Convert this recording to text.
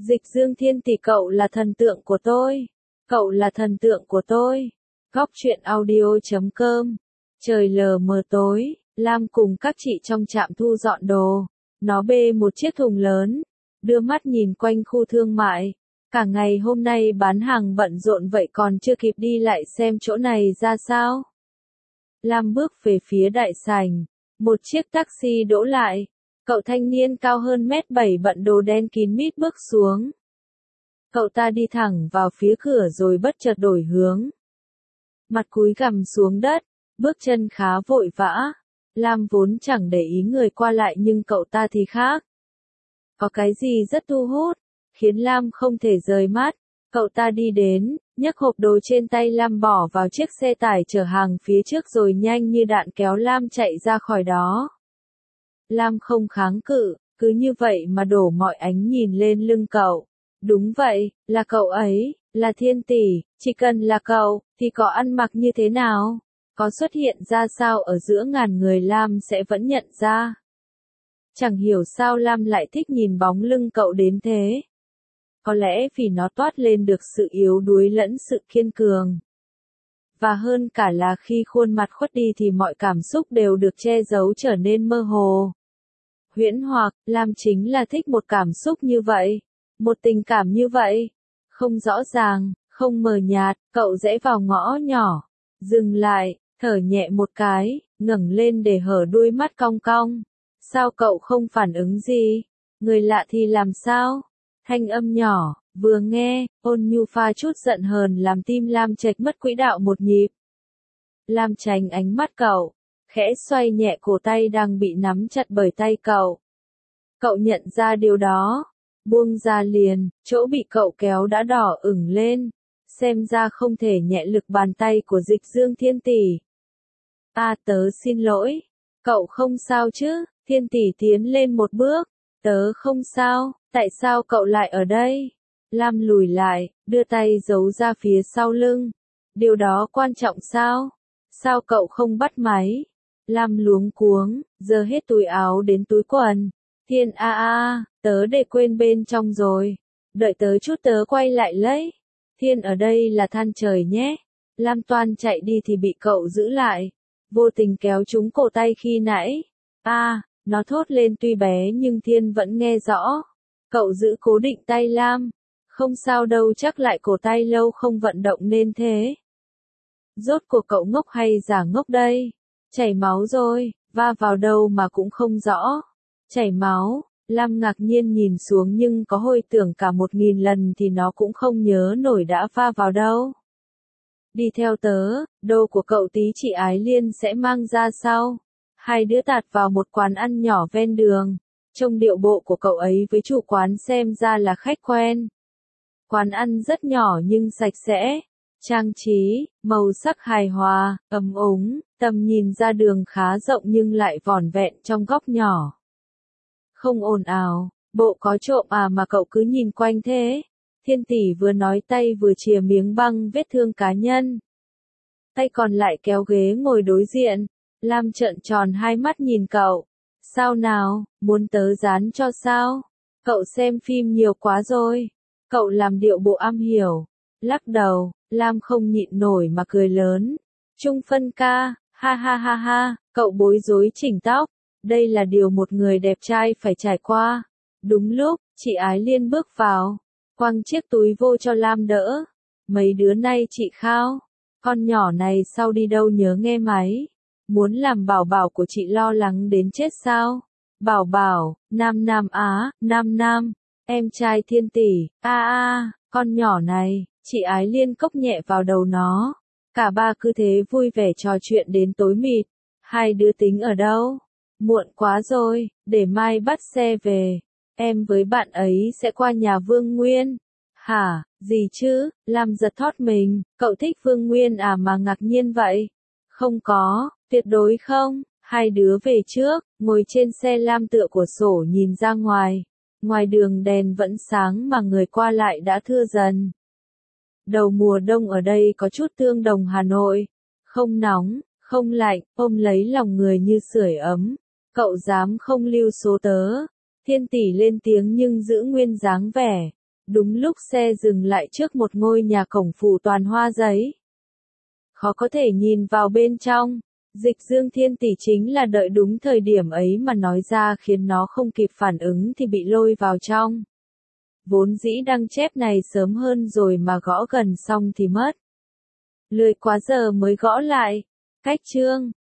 Dịch Dương Thiên tỷ, cậu là thần tượng của tôi. Cậu là thần tượng của tôi. Góc truyện audio.com. Trời lờ mờ tối, Lam cùng các chị trong trạm thu dọn đồ. Nó bê một chiếc thùng lớn, đưa mắt nhìn quanh khu thương mại. Cả ngày hôm nay bán hàng bận rộn vậy còn chưa kịp đi lại xem chỗ này ra sao. Lam bước về phía đại sảnh. Một chiếc taxi đỗ lại. Cậu thanh niên cao hơn mét 7 bận đồ đen kín mít bước xuống. Cậu ta đi thẳng vào phía cửa rồi bất chợt đổi hướng. Mặt cúi gằm xuống đất, bước chân khá vội vã. Lam vốn chẳng để ý người qua lại nhưng cậu ta thì khác. Có cái gì rất thu hút, khiến Lam không thể rời mắt. Cậu ta đi đến, nhấc hộp đồ trên tay Lam bỏ vào chiếc xe tải chở hàng phía trước rồi nhanh như đạn kéo Lam chạy ra khỏi đó. Lam không kháng cự, cứ như vậy mà đổ mọi ánh nhìn lên lưng cậu. Đúng vậy, là cậu ấy, là Thiên tỷ, chỉ cần là cậu, thì có ăn mặc như thế nào, có xuất hiện ra sao ở giữa ngàn người Lam sẽ vẫn nhận ra. Chẳng hiểu sao Lam lại thích nhìn bóng lưng cậu đến thế. Có lẽ vì nó toát lên được sự yếu đuối lẫn sự kiên cường. Và hơn cả là khi khuôn mặt khuất đi thì mọi cảm xúc đều được che giấu trở nên mơ hồ. Huyễn hoặc, Lam chính là thích một cảm xúc như vậy. Một tình cảm như vậy. Không rõ ràng, không mờ nhạt, cậu rẽ vào ngõ nhỏ. Dừng lại, thở nhẹ một cái, ngẩng lên để hở đuôi mắt cong cong. Sao cậu không phản ứng gì? Người lạ thì làm sao? Thanh âm nhỏ, vừa nghe, ôn nhu pha chút giận hờn làm tim Lam chệch mất quỹ đạo một nhịp. Lam tránh ánh mắt cậu, khẽ xoay nhẹ cổ tay đang bị nắm chặt bởi tay cậu. Cậu nhận ra điều đó, buông ra liền, chỗ bị cậu kéo đã đỏ ửng lên, xem ra không thể nhẹ lực bàn tay của Dịch Dương Thiên tỷ. Tớ xin lỗi, cậu không sao chứ? Thiên tỷ tiến lên một bước, tớ không sao, tại sao cậu lại ở đây? Lam lùi lại, đưa tay giấu ra phía sau lưng. Điều đó quan trọng sao? Sao cậu không bắt máy? Lam luống cuống, giơ hết túi áo đến túi quần. Thiên tớ để quên bên trong rồi. Đợi tớ chút tớ quay lại lấy. Thiên ở đây là than trời nhé. Lam toan chạy đi thì bị cậu giữ lại. Vô tình kéo trúng cổ tay khi nãy. Nó thốt lên tuy bé nhưng Thiên vẫn nghe rõ. Cậu giữ cố định tay Lam. Không sao đâu, chắc lại cổ tay lâu không vận động nên thế. Rốt cuộc cậu ngốc hay giả ngốc đây? Chảy máu rồi, va vào đâu mà cũng không rõ. Chảy máu, Lam ngạc nhiên nhìn xuống nhưng có hồi tưởng cả 1000 lần thì nó cũng không nhớ nổi đã va vào đâu. Đi theo tớ, đồ của cậu tí chị Ái Liên sẽ mang ra sau. Hai đứa tạt vào một quán ăn nhỏ ven đường. Trông điệu bộ của cậu ấy với chủ quán xem ra là khách quen. Quán ăn rất nhỏ nhưng sạch sẽ. Trang trí, màu sắc hài hòa, ấm úng, tầm nhìn ra đường khá rộng nhưng lại vỏn vẹn trong góc nhỏ. Không ồn ào, bộ có trộm mà cậu cứ nhìn quanh thế. Thiên tỷ vừa nói tay vừa chìa miếng băng vết thương cá nhân. Tay còn lại kéo ghế ngồi đối diện. Lam trợn tròn hai mắt nhìn cậu. Sao nào, muốn tớ dán cho sao? Cậu xem phim nhiều quá rồi. Cậu làm điệu bộ am hiểu. Lắc đầu, Lam không nhịn nổi mà cười lớn. Trung phân ca, ha ha ha ha, cậu bối rối chỉnh tóc. Đây là điều một người đẹp trai phải trải qua. Đúng lúc, chị Ái Liên bước vào. Quăng chiếc túi vô cho Lam đỡ. Mấy đứa nay chị khao. Con nhỏ này sau đi đâu nhớ nghe máy. Muốn làm bảo bảo của chị lo lắng đến chết sao? Bảo bảo, nam nam, em trai Thiên tỷ, con nhỏ này, chị Ái Liên cốc nhẹ vào đầu nó. Cả ba cứ thế vui vẻ trò chuyện đến tối mịt. Hai đứa tính ở đâu? Muộn quá rồi, để mai bắt xe về. Em với bạn ấy sẽ qua nhà Vương Nguyên. Hả, gì chứ? Lam giật thót mình, cậu thích Vương Nguyên mà ngạc nhiên vậy? Không có, tuyệt đối không. Hai đứa về trước, ngồi trên xe Lam tựa cửa sổ nhìn ra ngoài. Ngoài đường đèn vẫn sáng mà người qua lại đã thưa dần. Đầu mùa đông ở đây có chút tương đồng Hà Nội. Không nóng, không lạnh, ôm lấy lòng người như sưởi ấm. Cậu dám không lưu số tớ? Thiên tỷ lên tiếng nhưng giữ nguyên dáng vẻ. Đúng lúc xe dừng lại trước một ngôi nhà cổng phủ toàn hoa giấy. Khó có thể nhìn vào bên trong. Dịch Dương Thiên Tỷ chính là đợi đúng thời điểm ấy mà nói ra khiến nó không kịp phản ứng thì bị lôi vào trong. Vốn dĩ đăng chép này sớm hơn rồi mà gõ gần xong thì mất. Lười quá giờ mới gõ lại. Cách chương.